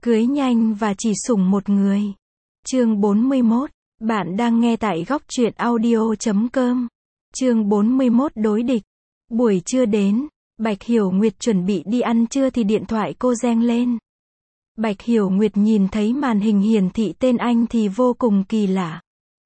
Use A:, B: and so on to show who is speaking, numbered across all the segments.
A: Cưới nhanh và chỉ sủng một người. Chương 41. Bạn đang nghe tại góc truyện audio.com. Chương 41 đối địch. Buổi trưa đến, Bạch Hiểu Nguyệt chuẩn bị đi ăn trưa thì điện thoại cô reng lên. Bạch Hiểu Nguyệt nhìn thấy màn hình hiển thị tên anh thì vô cùng kỳ lạ.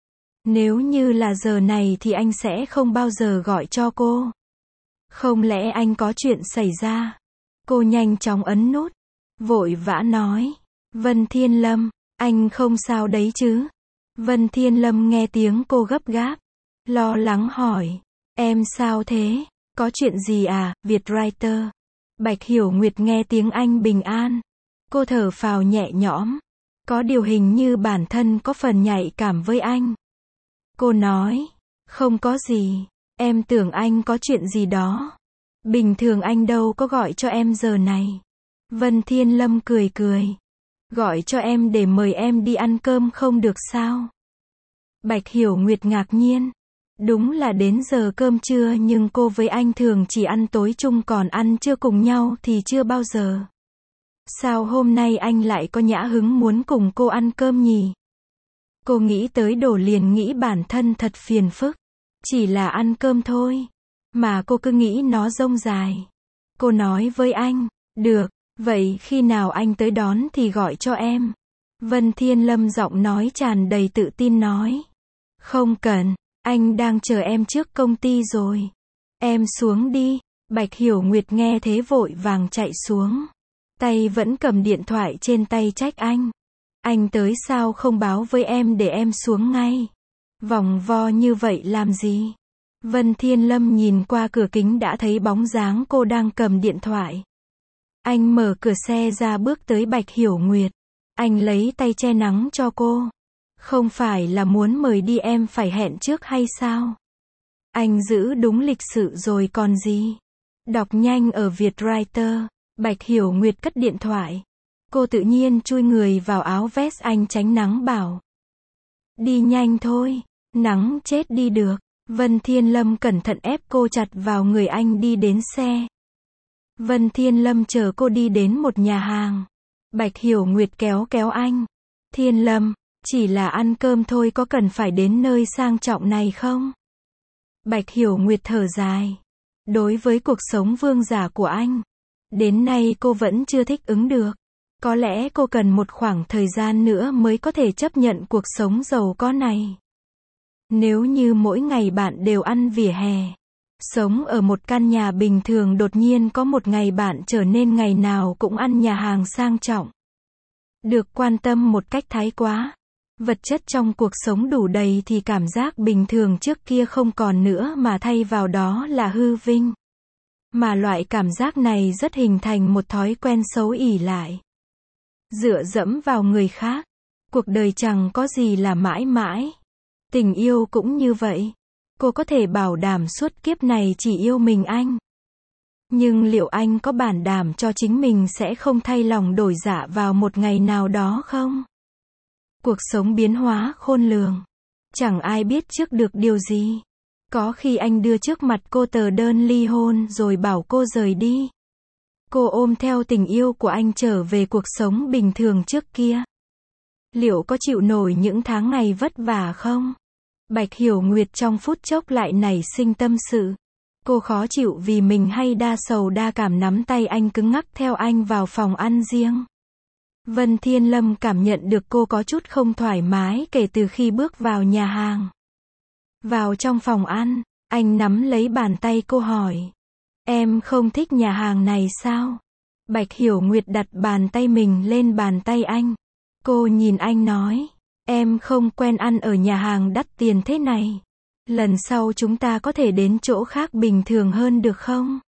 A: Nếu như là giờ này thì anh sẽ không bao giờ gọi cho cô. Không lẽ anh có chuyện xảy ra? Cô nhanh chóng ấn nút, vội vã nói, Vân Thiên Lâm, anh không sao đấy chứ? Vân Thiên Lâm nghe tiếng cô gấp gáp, lo lắng hỏi, em sao thế? Có chuyện gì à, Vietwriter? Bạch Hiểu Nguyệt nghe tiếng anh bình an. Cô thở phào nhẹ nhõm. Có điều hình như bản thân có phần nhạy cảm với anh. Cô nói, không có gì, em tưởng anh có chuyện gì đó. Bình thường anh đâu có gọi cho em giờ này. Vân Thiên Lâm cười cười. Gọi cho em để mời em đi ăn cơm không được sao? Bạch Hiểu Nguyệt ngạc nhiên. Đúng là đến giờ cơm trưa nhưng cô với anh thường chỉ ăn tối chung còn ăn trưa cùng nhau thì chưa bao giờ. Sao hôm nay anh lại có nhã hứng muốn cùng cô ăn cơm nhỉ? Cô nghĩ tới đồ liền nghĩ bản thân thật phiền phức. Chỉ là ăn cơm thôi. Mà cô cứ nghĩ nó rông dài. Cô nói với anh, được, vậy khi nào anh tới đón thì gọi cho em. Vân Thiên Lâm giọng nói tràn đầy tự tin nói. Không cần, anh đang chờ em trước công ty rồi. Em xuống đi. Bạch Hiểu Nguyệt nghe thế vội vàng chạy xuống. Tay vẫn cầm điện thoại trên tay trách anh. Anh tới sao không báo với em để em xuống ngay. Vòng vo như vậy làm gì? Vân Thiên Lâm nhìn qua cửa kính đã thấy bóng dáng cô đang cầm điện thoại. Anh mở cửa xe ra bước tới Bạch Hiểu Nguyệt. Anh lấy tay che nắng cho cô. Không phải là muốn mời đi em phải hẹn trước hay sao? Anh giữ đúng lịch sự rồi còn gì? Đọc nhanh ở Vietwriter. Bạch Hiểu Nguyệt cất điện thoại. Cô tự nhiên chui người vào áo vest anh tránh nắng bảo. Đi nhanh thôi, nắng chết đi được. Vân Thiên Lâm cẩn thận ép cô chặt vào người anh đi đến xe. Vân Thiên Lâm chờ cô đi đến một nhà hàng. Bạch Hiểu Nguyệt kéo kéo anh. Thiên Lâm, chỉ là ăn cơm thôi có cần phải đến nơi sang trọng này không? Bạch Hiểu Nguyệt thở dài. Đối với cuộc sống vương giả của anh, đến nay cô vẫn chưa thích ứng được. Có lẽ cô cần một khoảng thời gian nữa mới có thể chấp nhận cuộc sống giàu có này. Nếu như mỗi ngày bạn đều ăn vỉa hè, sống ở một căn nhà bình thường đột nhiên có một ngày bạn trở nên ngày nào cũng ăn nhà hàng sang trọng. Được quan tâm một cách thái quá. Vật chất trong cuộc sống đủ đầy thì cảm giác bình thường trước kia không còn nữa mà thay vào đó là hư vinh. Mà loại cảm giác này rất hình thành một thói quen xấu ỷ lại. Dựa dẫm vào người khác. Cuộc đời chẳng có gì là mãi mãi. Tình yêu cũng như vậy. Cô có thể bảo đảm suốt kiếp này chỉ yêu mình anh. Nhưng liệu anh có bảo đảm cho chính mình sẽ không thay lòng đổi dạ vào một ngày nào đó không? Cuộc sống biến hóa khôn lường. Chẳng ai biết trước được điều gì. Có khi anh đưa trước mặt cô tờ đơn ly hôn rồi bảo cô rời đi. Cô ôm theo tình yêu của anh trở về cuộc sống bình thường trước kia. Liệu có chịu nổi những tháng ngày vất vả không? Bạch Hiểu Nguyệt trong phút chốc lại nảy sinh tâm sự. Cô khó chịu vì mình hay đa sầu đa cảm nắm tay anh cứng ngắc theo anh vào phòng ăn riêng. Vân Thiên Lâm cảm nhận được cô có chút không thoải mái kể từ khi bước vào nhà hàng. Vào trong phòng ăn, anh nắm lấy bàn tay cô hỏi. Em không thích nhà hàng này sao? Bạch Hiểu Nguyệt đặt bàn tay mình lên bàn tay anh. Cô nhìn anh nói. Em không quen ăn ở nhà hàng đắt tiền thế này. Lần sau chúng ta có thể đến chỗ khác bình thường hơn được không?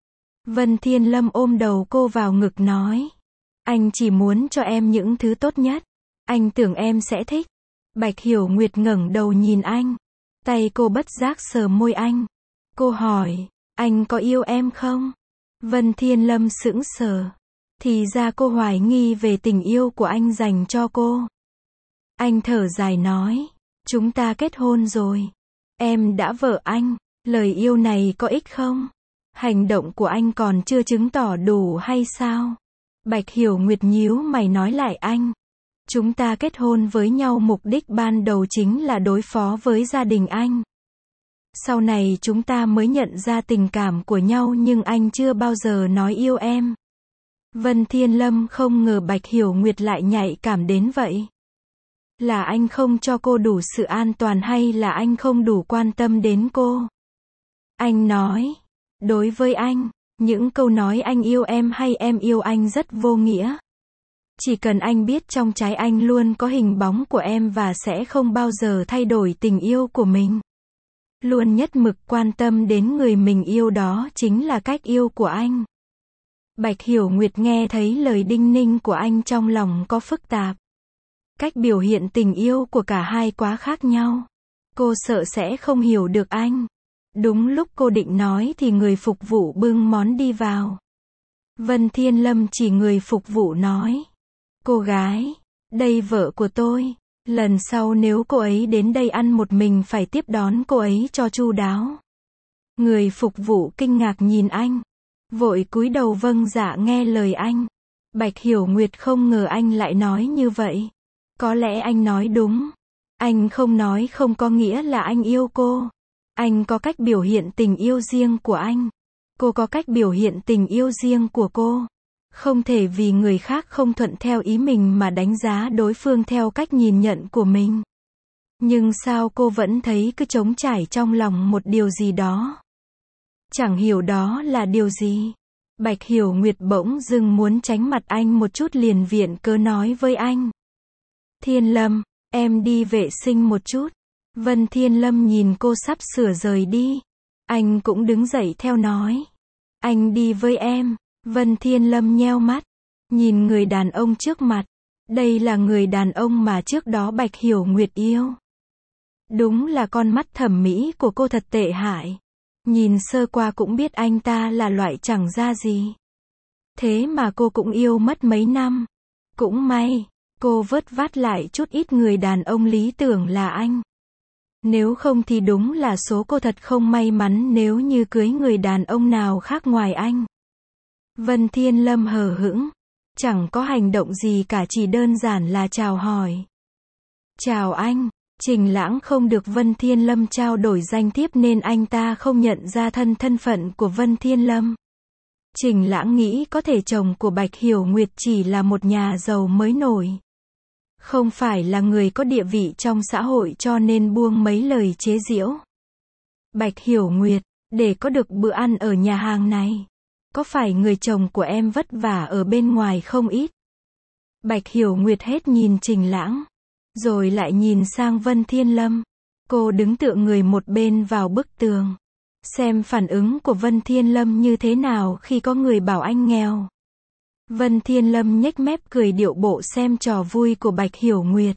A: Vân Thiên Lâm ôm đầu cô vào ngực nói. Anh chỉ muốn cho em những thứ tốt nhất. Anh tưởng em sẽ thích. Bạch Hiểu Nguyệt ngẩng đầu nhìn anh. Tay cô bất giác sờ môi anh. Cô hỏi, anh có yêu em không? Vân Thiên Lâm sững sờ. Thì ra cô hoài nghi về tình yêu của anh dành cho cô. Anh thở dài nói, chúng ta kết hôn rồi. Em đã vợ anh, lời yêu này có ích không? Hành động của anh còn chưa chứng tỏ đủ hay sao? Bạch Hiểu Nguyệt nhíu mày nói lại anh. Chúng ta kết hôn với nhau mục đích ban đầu chính là đối phó với gia đình anh. Sau này chúng ta mới nhận ra tình cảm của nhau nhưng anh chưa bao giờ nói yêu em. Vân Thiên Lâm không ngờ Bạch Hiểu Nguyệt lại nhạy cảm đến vậy. Là anh không cho cô đủ sự an toàn hay là anh không đủ quan tâm đến cô? Anh nói, đối với anh, những câu nói anh yêu em hay em yêu anh rất vô nghĩa. Chỉ cần anh biết trong trái anh luôn có hình bóng của em và sẽ không bao giờ thay đổi tình yêu của mình. Luôn nhất mực quan tâm đến người mình yêu, đó chính là cách yêu của anh. Bạch Hiểu Nguyệt nghe thấy lời đinh ninh của anh trong lòng có phức tạp. Cách biểu hiện tình yêu của cả hai quá khác nhau. Cô sợ sẽ không hiểu được anh. Đúng lúc cô định nói thì người phục vụ bưng món đi vào. Vân Thiên Lâm chỉ người phục vụ nói. Cô gái, đây vợ của tôi. Lần sau nếu cô ấy đến đây ăn một mình phải tiếp đón cô ấy cho chu đáo. Người phục vụ kinh ngạc nhìn anh. Vội cúi đầu vâng dạ nghe lời anh. Bạch Hiểu Nguyệt không ngờ anh lại nói như vậy. Có lẽ anh nói đúng. Anh không nói không có nghĩa là anh yêu cô. Anh có cách biểu hiện tình yêu riêng của anh. Cô có cách biểu hiện tình yêu riêng của cô. Không thể vì người khác không thuận theo ý mình mà đánh giá đối phương theo cách nhìn nhận của mình. Nhưng sao cô vẫn thấy cứ trống trải trong lòng một điều gì đó? Chẳng hiểu đó là điều gì. Bạch Hiểu Nguyệt bỗng dưng muốn tránh mặt anh một chút liền viện cớ nói với anh. Thiên Lâm, em đi vệ sinh một chút. Vân Thiên Lâm nhìn cô sắp sửa rời đi. Anh cũng đứng dậy theo nói. Anh đi với em. Vân Thiên Lâm nheo mắt. Nhìn người đàn ông trước mặt. Đây là người đàn ông mà trước đó Bạch Hiểu Nguyệt yêu. Đúng là con mắt thẩm mỹ của cô thật tệ hại. Nhìn sơ qua cũng biết anh ta là loại chẳng ra gì. Thế mà cô cũng yêu mất mấy năm. Cũng may, cô vớt vát lại chút ít người đàn ông lý tưởng là anh. Nếu không thì đúng là số cô thật không may mắn nếu như cưới người đàn ông nào khác ngoài anh. Vân Thiên Lâm hờ hững. Chẳng có hành động gì cả, chỉ đơn giản là chào hỏi. Chào anh. Trình Lãng không được Vân Thiên Lâm trao đổi danh thiếp nên anh ta không nhận ra thân phận của Vân Thiên Lâm. Trình Lãng nghĩ có thể chồng của Bạch Hiểu Nguyệt chỉ là một nhà giàu mới nổi. Không phải là người có địa vị trong xã hội cho nên buông mấy lời chế giễu. Bạch Hiểu Nguyệt, để có được bữa ăn ở nhà hàng này, có phải người chồng của em vất vả ở bên ngoài không ít? Bạch Hiểu Nguyệt hết nhìn Trình Lãng, rồi lại nhìn sang Vân Thiên Lâm. Cô đứng tựa người một bên vào bức tường. Xem phản ứng của Vân Thiên Lâm như thế nào khi có người bảo anh nghèo. Vân Thiên Lâm nhếch mép cười điệu bộ xem trò vui của Bạch Hiểu Nguyệt.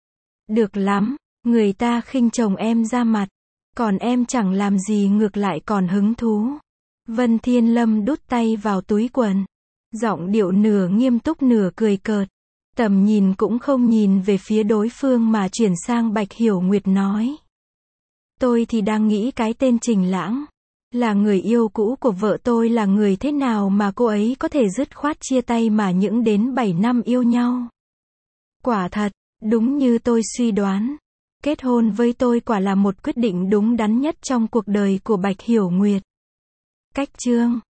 A: Được lắm, người ta khinh chồng em ra mặt. Còn em chẳng làm gì ngược lại còn hứng thú. Vân Thiên Lâm đút tay vào túi quần. Giọng điệu nửa nghiêm túc nửa cười cợt. Tầm nhìn cũng không nhìn về phía đối phương mà chuyển sang Bạch Hiểu Nguyệt nói. Tôi thì đang nghĩ cái tên Trình Lãng. Là người yêu cũ của vợ tôi là người thế nào mà cô ấy có thể dứt khoát chia tay mà những đến 7 năm yêu nhau. Quả thật, đúng như tôi suy đoán. Kết hôn với tôi quả là một quyết định đúng đắn nhất trong cuộc đời của Bạch Hiểu Nguyệt. Cách chương